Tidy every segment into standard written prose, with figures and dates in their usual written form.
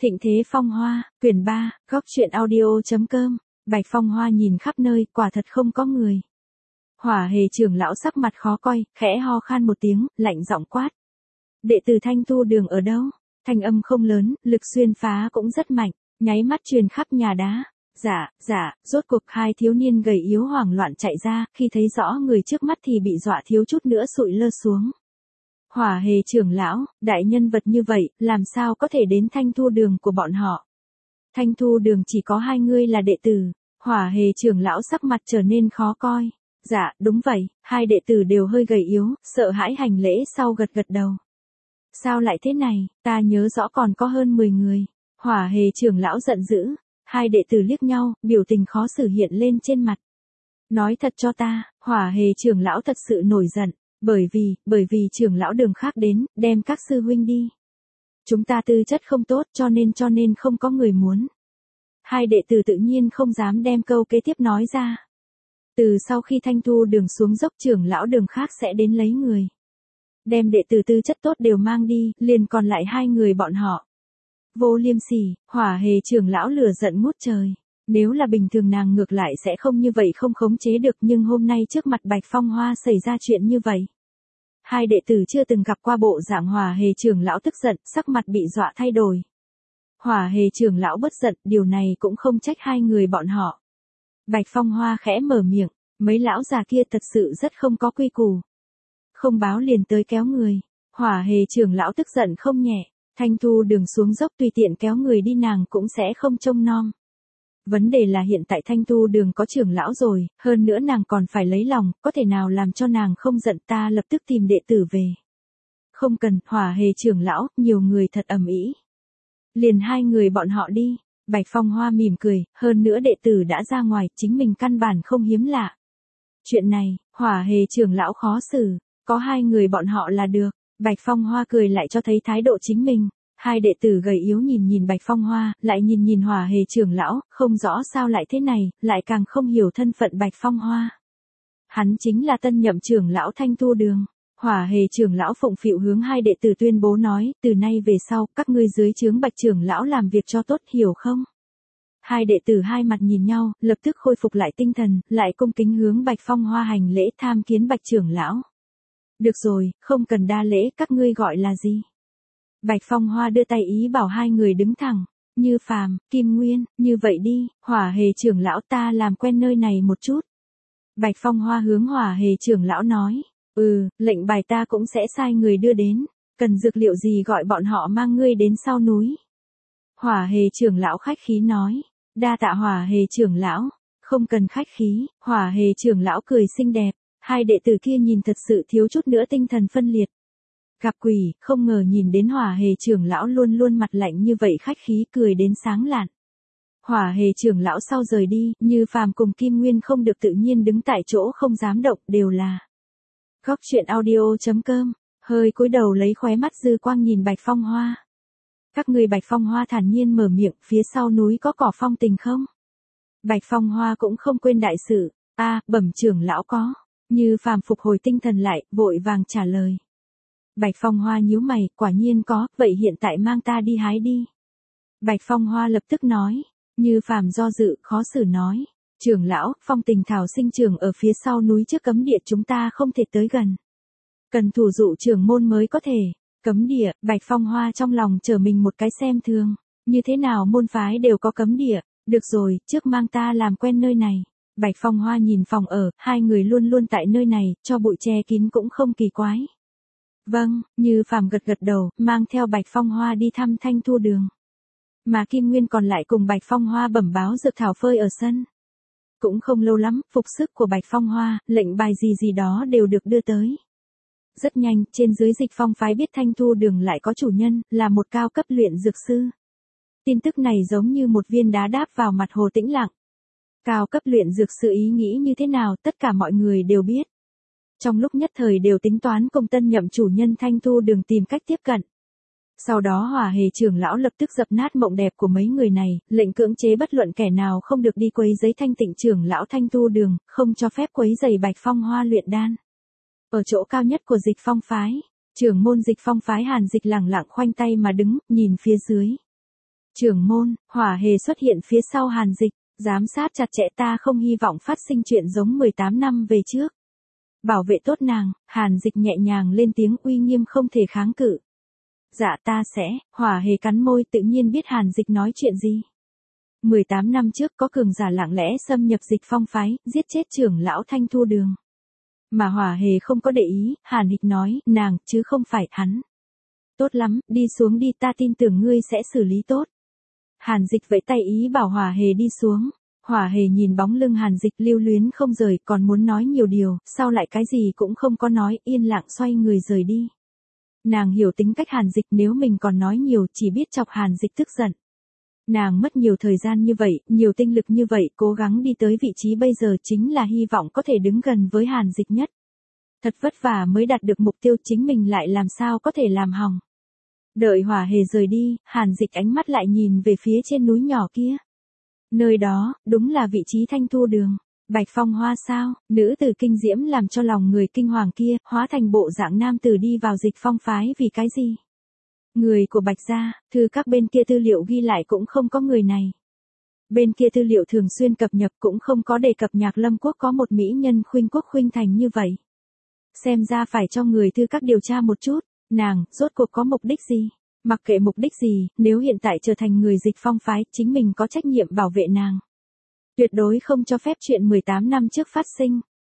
Thịnh Thế Phong Hoa, quyển 3, góc truyện audio.com, Bạch Phong Hoa nhìn khắp nơi, quả thật không có người. Hỏa Hề trưởng lão sắc mặt khó coi, khẽ ho khan một tiếng, lạnh giọng quát. Đệ tử Thanh Thu Đường ở đâu? Thanh âm không lớn, lực xuyên phá cũng rất mạnh, nháy mắt truyền khắp nhà đá. Dạ, rốt cuộc hai thiếu niên gầy yếu hoảng loạn chạy ra, khi thấy rõ người trước mắt thì bị dọa thiếu chút nữa sụi lơ xuống. Hỏa Hề trưởng lão, đại nhân vật như vậy, làm sao có thể đến Thanh Thu Đường của bọn họ? Thanh Thu Đường chỉ có hai ngươi là đệ tử. Hỏa Hề trưởng lão sắc mặt trở nên khó coi. Dạ, đúng vậy, hai đệ tử đều hơi gầy yếu, sợ hãi hành lễ sau gật gật đầu. Sao lại thế này, ta nhớ rõ còn có hơn 10 người. Hỏa Hề trưởng lão giận dữ. Hai đệ tử liếc nhau, biểu tình khó xử hiện lên trên mặt. Nói thật cho ta, Hỏa Hề trưởng lão thật sự nổi giận. Bởi vì trưởng lão Đường khác đến, đem các sư huynh đi. Chúng ta tư chất không tốt cho nên không có người muốn. Hai đệ tử tự nhiên không dám đem câu kế tiếp nói ra. Từ sau khi Thanh Thu Đường xuống dốc trưởng lão Đường khác sẽ đến lấy người. Đem đệ tử tư chất tốt đều mang đi, liền còn lại hai người bọn họ. Vô liêm sỉ, Hỏa Hề trưởng lão lửa giận ngút trời. Nếu là bình thường nàng ngược lại sẽ không như vậy không khống chế được, nhưng hôm nay trước mặt Bạch Phong Hoa xảy ra chuyện như vậy. Hai đệ tử chưa từng gặp qua bộ dạng Hỏa Hề trưởng lão tức giận, sắc mặt bị dọa thay đổi. Hỏa Hề trưởng lão bất giận, điều này cũng không trách hai người bọn họ. Bạch Phong Hoa khẽ mở miệng, mấy lão già kia thật sự rất không có quy củ. Không báo liền tới kéo người. Hỏa Hề trưởng lão tức giận không nhẹ, Thanh Thu Đường xuống dốc tùy tiện kéo người đi nàng cũng sẽ không trông nom. Vấn đề là hiện tại Thanh Thu Đường có trưởng lão rồi, hơn nữa nàng còn phải lấy lòng, có thể nào làm cho nàng không giận, ta lập tức tìm đệ tử về. Không cần, Hỏa Hề trưởng lão, nhiều người thật ầm ĩ. Liền hai người bọn họ đi. Bạch Phong Hoa mỉm cười, hơn nữa đệ tử đã ra ngoài, chính mình căn bản không hiếm lạ. Chuyện này, Hỏa Hề trưởng lão khó xử, có hai người bọn họ là được. Bạch Phong Hoa cười lại cho thấy thái độ chính mình. Hai đệ tử gầy yếu nhìn Bạch Phong Hoa, lại nhìn Hỏa Hề trưởng lão, không rõ sao lại thế này, lại càng không hiểu thân phận Bạch Phong Hoa. Hắn chính là tân nhậm trưởng lão Thanh Thu Đường. Hỏa Hề trưởng lão phụng phịu hướng hai đệ tử tuyên bố nói, từ nay về sau, các ngươi dưới trướng Bạch trưởng lão làm việc cho tốt, hiểu không? Hai đệ tử hai mặt nhìn nhau, lập tức khôi phục lại tinh thần, lại cung kính hướng Bạch Phong Hoa hành lễ tham kiến Bạch trưởng lão. Được rồi, không cần đa lễ, các ngươi gọi là gì? Bạch Phong Hoa đưa tay ý bảo hai người đứng thẳng. Như Phàm, Kim Nguyên, như vậy đi, Hỏa Hề trưởng lão ta làm quen nơi này một chút. Bạch Phong Hoa hướng Hỏa Hề trưởng lão nói. Lệnh bài ta cũng sẽ sai người đưa đến. Cần dược liệu gì gọi bọn họ mang ngươi đến sau núi. Hỏa Hề trưởng lão khách khí nói. Đa tạ Hỏa Hề trưởng lão. Không cần khách khí, Hỏa Hề trưởng lão cười xinh đẹp. Hai đệ tử kia nhìn thật sự thiếu chút nữa tinh thần phân liệt. Gặp quỷ, không ngờ nhìn đến Hỏa Hề trưởng lão luôn luôn mặt lạnh như vậy, khách khí cười đến sáng lạn. Hỏa Hề trưởng lão sau rời đi, Như Phàm cùng Kim Nguyên không được tự nhiên đứng tại chỗ không dám động, đều là. Góc truyện audio.com, hơi cúi đầu lấy khóe mắt dư quang nhìn Bạch Phong Hoa. Các ngươi Bạch Phong Hoa thản nhiên mở miệng, phía sau núi có cỏ phong tình không? Bạch Phong Hoa cũng không quên đại sự, bẩm trưởng lão có. Như Phàm phục hồi tinh thần lại, vội vàng trả lời. Bạch Phong Hoa nhíu mày, quả nhiên có, vậy hiện tại mang ta đi hái đi. Bạch Phong Hoa lập tức nói. Như Phàm do dự, khó xử nói. Trưởng lão, phong tình thảo sinh trưởng ở phía sau núi trước cấm địa, chúng ta không thể tới gần. Cần thủ dụ trưởng môn mới có thể. Cấm địa, Bạch Phong Hoa trong lòng chờ mình một cái xem thường. Như thế nào môn phái đều có cấm địa, được rồi, trước mang ta làm quen nơi này. Bạch Phong Hoa nhìn phòng ở, hai người luôn luôn tại nơi này, cho bụi che kín cũng không kỳ quái. Vâng, Như Phàm gật gật đầu, mang theo Bạch Phong Hoa đi thăm Thanh Thu Đường. Mà Kim Nguyên còn lại cùng Bạch Phong Hoa bẩm báo dược thảo phơi ở sân. Cũng không lâu lắm, phục sức của Bạch Phong Hoa, lệnh bài gì đó đều được đưa tới. Rất nhanh, trên dưới Dịch Phong phái biết Thanh Thu Đường lại có chủ nhân, là một cao cấp luyện dược sư. Tin tức này giống như một viên đá đáp vào mặt hồ tĩnh lặng. Cao cấp luyện dược sư ý nghĩ như thế nào, tất cả mọi người đều biết. Trong lúc nhất thời đều tính toán cùng tân nhậm chủ nhân Thanh Thu Đường tìm cách tiếp cận. Sau đó Hỏa Hề trưởng lão lập tức dập nát mộng đẹp của mấy người này, lệnh cưỡng chế bất luận kẻ nào không được đi quấy rầy Thanh Tịnh trưởng lão Thanh Thu Đường, không cho phép quấy rầy Bạch Phong Hoa luyện đan. Ở chỗ cao nhất của Dịch Phong phái, trưởng môn Dịch Phong phái Hàn Dịch lẳng lặng khoanh tay mà đứng, nhìn phía dưới. Trưởng môn, Hỏa Hề xuất hiện phía sau Hàn Dịch, giám sát chặt chẽ, ta không hy vọng phát sinh chuyện giống 18 năm về trước. Bảo vệ tốt nàng, Hàn Dịch nhẹ nhàng lên tiếng, uy nghiêm không thể kháng cự. Dạ ta sẽ, Hỏa Hề cắn môi, tự nhiên biết Hàn Dịch nói chuyện gì. 18 năm trước có cường giả lặng lẽ xâm nhập Dịch Phong phái, giết chết trưởng lão Thanh Thu Đường. Mà Hỏa Hề không có để ý, Hàn Dịch nói, nàng, chứ không phải hắn. Tốt lắm, đi xuống đi, ta tin tưởng ngươi sẽ xử lý tốt. Hàn Dịch vẫy tay ý bảo Hỏa Hề đi xuống. Hỏa Hề nhìn bóng lưng Hàn Dịch lưu luyến không rời, còn muốn nói nhiều điều, sau lại cái gì cũng không có nói, yên lặng xoay người rời đi. Nàng hiểu tính cách Hàn Dịch, nếu mình còn nói nhiều chỉ biết chọc Hàn Dịch tức giận. Nàng mất nhiều thời gian như vậy, nhiều tinh lực như vậy, cố gắng đi tới vị trí bây giờ chính là hy vọng có thể đứng gần với Hàn Dịch nhất. Thật vất vả mới đạt được mục tiêu, chính mình lại làm sao có thể làm hỏng. Đợi Hỏa Hề rời đi, Hàn Dịch ánh mắt lại nhìn về phía trên núi nhỏ kia. Nơi đó, đúng là vị trí Thanh Thu Đường. Bạch Phong Hoa sao, nữ tử kinh diễm làm cho lòng người kinh hoàng kia, hóa thành bộ dạng nam tử đi vào Dịch Phong phái vì cái gì? Người của Bạch gia, thư các bên kia tư liệu ghi lại cũng không có người này. Bên kia tư liệu thường xuyên cập nhật cũng không có đề cập Nhạc Lâm Quốc có một mỹ nhân khuynh quốc khuynh thành như vậy. Xem ra phải cho người thư các điều tra một chút, nàng, rốt cuộc có mục đích gì? Mặc kệ mục đích gì, nếu hiện tại trở thành người Dịch Phong phái, chính mình có trách nhiệm bảo vệ nàng. Tuyệt đối không cho phép chuyện 18 năm trước phát sinh.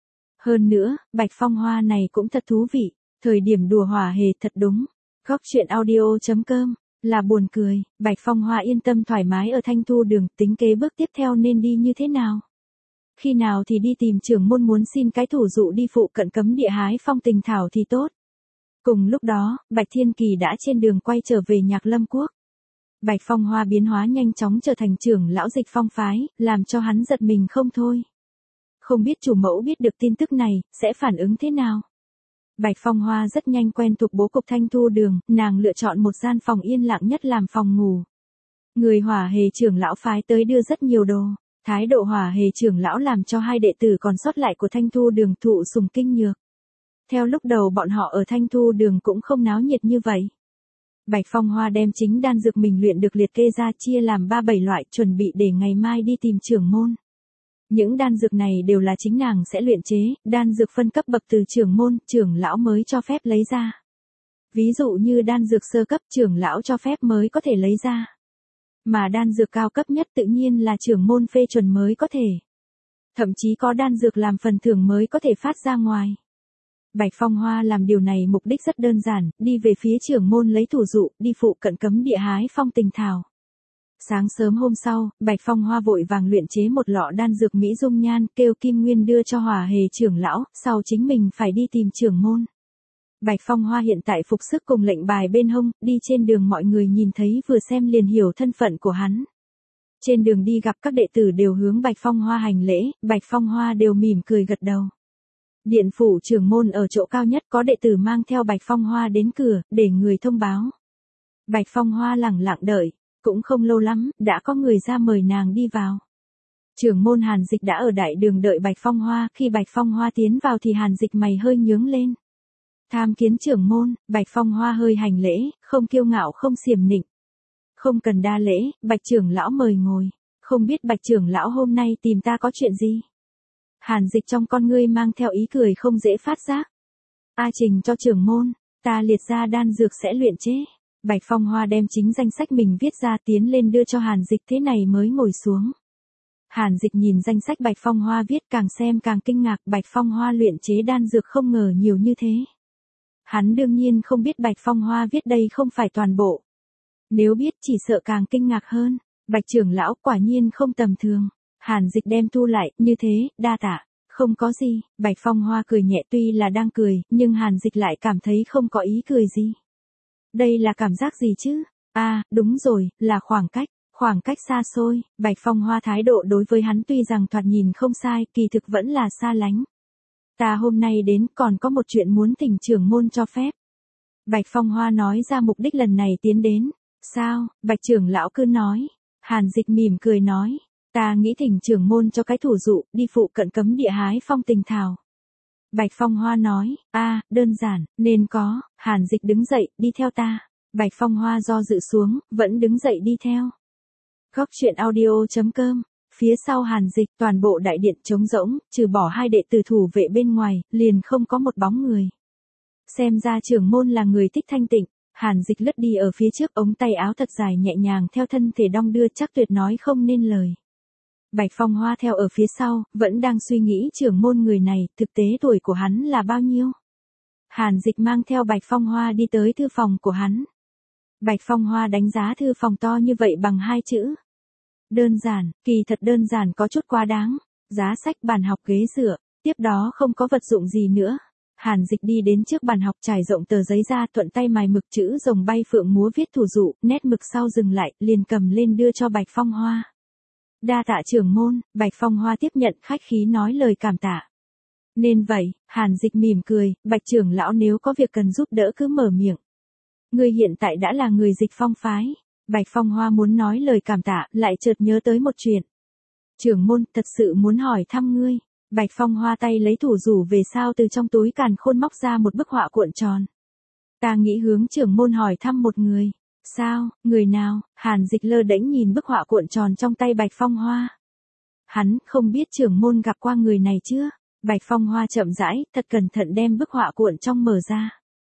Hơn nữa, Bạch Phong Hoa này cũng thật thú vị, thời điểm đùa Hỏa Hề thật đúng. Góc chuyện audio.com, là buồn cười, Bạch Phong Hoa yên tâm thoải mái ở Thanh Thu Đường, tính kế bước tiếp theo nên đi như thế nào? Khi nào thì đi tìm trưởng môn muốn xin cái thủ dụ đi phụ cận cấm địa hái phong tình thảo thì tốt. Cùng lúc đó, Bạch Thiên Kỳ đã trên đường quay trở về Nhạc Lâm Quốc. Bạch Phong Hoa biến hóa nhanh chóng trở thành trưởng lão Dịch Phong phái, làm cho hắn giật mình không thôi. Không biết chủ mẫu biết được tin tức này, sẽ phản ứng thế nào? Bạch Phong Hoa rất nhanh quen thuộc bố cục Thanh Thu Đường, nàng lựa chọn một gian phòng yên lặng nhất làm phòng ngủ. Người Hỏa Hề trưởng lão phái tới đưa rất nhiều đồ. Thái độ Hỏa Hề trưởng lão làm cho hai đệ tử còn sót lại của Thanh Thu Đường thụ sùng kinh nhược. Theo lúc đầu bọn họ ở Thanh Thu Đường cũng không náo nhiệt như vậy. Bạch Phong Hoa đem chính đan dược mình luyện được liệt kê ra chia làm 3-7 loại chuẩn bị để ngày mai đi tìm trưởng môn. Những đan dược này đều là chính nàng sẽ luyện chế, đan dược phân cấp bậc từ trưởng môn, trưởng lão mới cho phép lấy ra. Ví dụ như đan dược sơ cấp trưởng lão cho phép mới có thể lấy ra. Mà đan dược cao cấp nhất tự nhiên là trưởng môn phê chuẩn mới có thể. Thậm chí có đan dược làm phần thưởng mới có thể phát ra ngoài. Bạch Phong Hoa làm điều này mục đích rất đơn giản, đi về phía trưởng môn lấy thủ dụ, đi phụ cận cấm địa hái phong tình thảo. Sáng sớm hôm sau, Bạch Phong Hoa vội vàng luyện chế một lọ đan dược mỹ dung nhan, kêu Kim Nguyên đưa cho Hỏa Hề trưởng lão, sau chính mình phải đi tìm trưởng môn. Bạch Phong Hoa hiện tại phục sức cùng lệnh bài bên hông, đi trên đường mọi người nhìn thấy vừa xem liền hiểu thân phận của hắn. Trên đường đi gặp các đệ tử đều hướng Bạch Phong Hoa hành lễ, Bạch Phong Hoa đều mỉm cười gật đầu. Điện phủ trưởng môn ở chỗ cao nhất có đệ tử mang theo Bạch Phong Hoa đến cửa, để người thông báo. Bạch Phong Hoa lẳng lặng đợi, cũng không lâu lắm, đã có người ra mời nàng đi vào. Trưởng môn Hàn Dịch đã ở đại đường đợi Bạch Phong Hoa, khi Bạch Phong Hoa tiến vào thì Hàn Dịch mày hơi nhướng lên. Tham kiến trưởng môn, Bạch Phong Hoa hơi hành lễ, không kiêu ngạo không xiểm nịnh. Không cần đa lễ, Bạch trưởng lão mời ngồi, không biết Bạch trưởng lão hôm nay tìm ta có chuyện gì? Hàn Dịch trong con ngươi mang theo ý cười không dễ phát giác. A trình cho trưởng môn, ta liệt ra đan dược sẽ luyện chế. Bạch Phong Hoa đem chính danh sách mình viết ra tiến lên đưa cho Hàn Dịch, thế này mới ngồi xuống. Hàn Dịch nhìn danh sách Bạch Phong Hoa viết càng xem càng kinh ngạc, Bạch Phong Hoa luyện chế đan dược không ngờ nhiều như thế. Hắn đương nhiên không biết Bạch Phong Hoa viết đây không phải toàn bộ. Nếu biết chỉ sợ càng kinh ngạc hơn, Bạch trưởng lão quả nhiên không tầm thường. Hàn Dịch đem thu lại, như thế, đa tạ, không có gì, Bạch Phong Hoa cười nhẹ tuy là đang cười, nhưng Hàn Dịch lại cảm thấy không có ý cười gì. Đây là cảm giác gì chứ? À, đúng rồi, là khoảng cách xa xôi, Bạch Phong Hoa thái độ đối với hắn tuy rằng thoạt nhìn không sai, kỳ thực vẫn là xa lánh. Ta hôm nay đến còn có một chuyện muốn thỉnh trưởng môn cho phép. Bạch Phong Hoa nói ra mục đích lần này tiến đến. Sao, Bạch trưởng lão cứ nói. Hàn Dịch mỉm cười nói. Ta nghĩ thỉnh trưởng môn cho cái thủ dụ, đi phụ cận cấm địa hái phong tình thảo. Bạch Phong Hoa nói, đơn giản, nên có. Hàn Dịch đứng dậy, đi theo ta. Bạch Phong Hoa do dự xuống, vẫn đứng dậy đi theo. Góc truyện audio.com. Phía sau Hàn Dịch, toàn bộ đại điện trống rỗng, trừ bỏ 2 đệ tử thủ vệ bên ngoài, liền không có một bóng người. Xem ra trưởng môn là người thích thanh tịnh. Hàn Dịch lướt đi ở phía trước, ống tay áo thật dài nhẹ nhàng theo thân thể đong đưa, chắc tuyệt nói không nên lời. Bạch Phong Hoa theo ở phía sau, vẫn đang suy nghĩ trưởng môn người này, thực tế tuổi của hắn là bao nhiêu. Hàn Dịch mang theo Bạch Phong Hoa đi tới thư phòng của hắn. Bạch Phong Hoa đánh giá thư phòng to như vậy bằng 2 chữ. Đơn giản, kỳ thật đơn giản có chút quá đáng. Giá sách, bàn học, ghế dựa, tiếp đó không có vật dụng gì nữa. Hàn Dịch đi đến trước bàn học, trải rộng tờ giấy ra, thuận tay mài mực chữ rồng bay phượng múa viết thủ dụ, nét mực sau dừng lại, liền cầm lên đưa cho Bạch Phong Hoa. Đa tạ trưởng môn. Bạch Phong Hoa tiếp nhận, khách khí nói lời cảm tạ. Nên vậy, Hàn Dịch mỉm cười, Bạch trưởng lão nếu có việc cần giúp đỡ cứ mở miệng. Ngươi hiện tại đã là người Dịch Phong phái. Bạch Phong Hoa muốn nói lời cảm tạ, lại chợt nhớ tới một chuyện. Trưởng môn, thật sự muốn hỏi thăm ngươi. Bạch Phong Hoa tay lấy thủ rủ về sau từ trong túi càn khôn móc ra một bức họa cuộn tròn. Ta nghĩ hướng trưởng môn hỏi thăm một người. Sao, người nào? Hàn Dịch lơ đễnh nhìn bức họa cuộn tròn trong tay Bạch Phong Hoa. Hắn không biết trưởng môn gặp qua người này chưa? Bạch Phong Hoa chậm rãi, thật cẩn thận đem bức họa cuộn trong mở ra.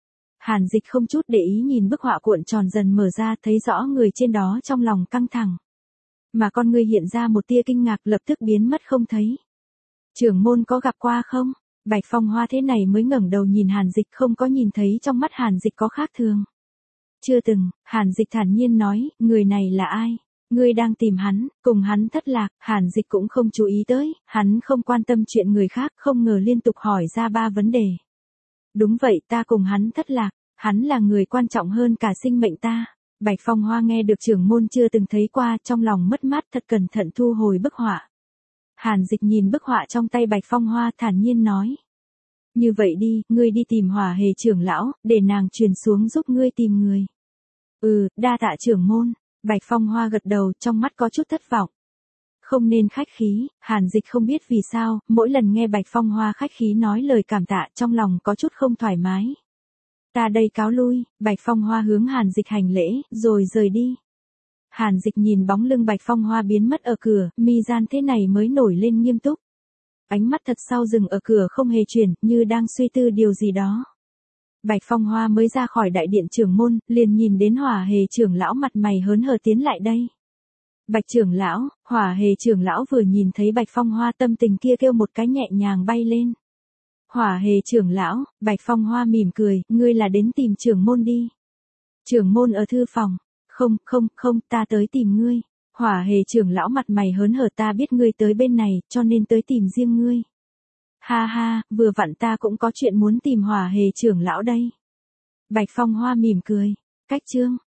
Hàn Dịch không chút để ý nhìn bức họa cuộn tròn dần mở ra, thấy rõ người trên đó, trong lòng căng thẳng. Mà con người hiện ra một tia kinh ngạc, lập tức biến mất không thấy. Trưởng môn có gặp qua không? Bạch Phong Hoa thế này mới ngẩng đầu nhìn Hàn Dịch, không có nhìn thấy trong mắt Hàn Dịch có khác thường. Chưa từng. Hàn Dịch thản nhiên nói, người này là ai? Ngươi đang tìm hắn, cùng hắn thất lạc. Hàn Dịch cũng không chú ý tới, hắn không quan tâm chuyện người khác, không ngờ liên tục hỏi ra 3 vấn đề. Đúng vậy, ta cùng hắn thất lạc, hắn là người quan trọng hơn cả sinh mệnh ta. Bạch Phong Hoa nghe được trưởng môn chưa từng thấy qua, trong lòng mất mát, thật cẩn thận thu hồi bức họa. Hàn Dịch nhìn bức họa trong tay Bạch Phong Hoa, thản nhiên nói. Như vậy đi, ngươi đi tìm Hỏa Hề trưởng lão, để nàng truyền xuống giúp ngươi tìm người. Đa tạ trưởng môn. Bạch Phong Hoa gật đầu, trong mắt có chút thất vọng. Không nên khách khí. Hàn Dịch không biết vì sao, mỗi lần nghe Bạch Phong Hoa khách khí nói lời cảm tạ, trong lòng có chút không thoải mái. Ta đây cáo lui. Bạch Phong Hoa hướng Hàn Dịch hành lễ, rồi rời đi. Hàn Dịch nhìn bóng lưng Bạch Phong Hoa biến mất ở cửa, mi gian thế này mới nổi lên nghiêm túc. Ánh mắt thật sâu dừng ở cửa không hề chuyển, như đang suy tư điều gì đó. Bạch Phong Hoa mới ra khỏi đại điện trưởng môn, liền nhìn đến Hỏa Hề trưởng lão mặt mày hớn hở tiến lại đây. Bạch trưởng lão. Hỏa Hề trưởng lão vừa nhìn thấy Bạch Phong Hoa, tâm tình kia kêu một cái nhẹ nhàng bay lên. Hỏa Hề trưởng lão. Bạch Phong Hoa mỉm cười, ngươi là đến tìm trưởng môn đi. Trưởng môn ở thư phòng. Không, ta tới tìm ngươi. Hỏa Hề trưởng lão mặt mày hớn hở, ta biết ngươi tới bên này, cho nên tới tìm riêng ngươi. Ha ha, vừa vặn ta cũng có chuyện muốn tìm Hỏa Hề trưởng lão đây. Bạch Phong Hoa mỉm cười. Cách chương.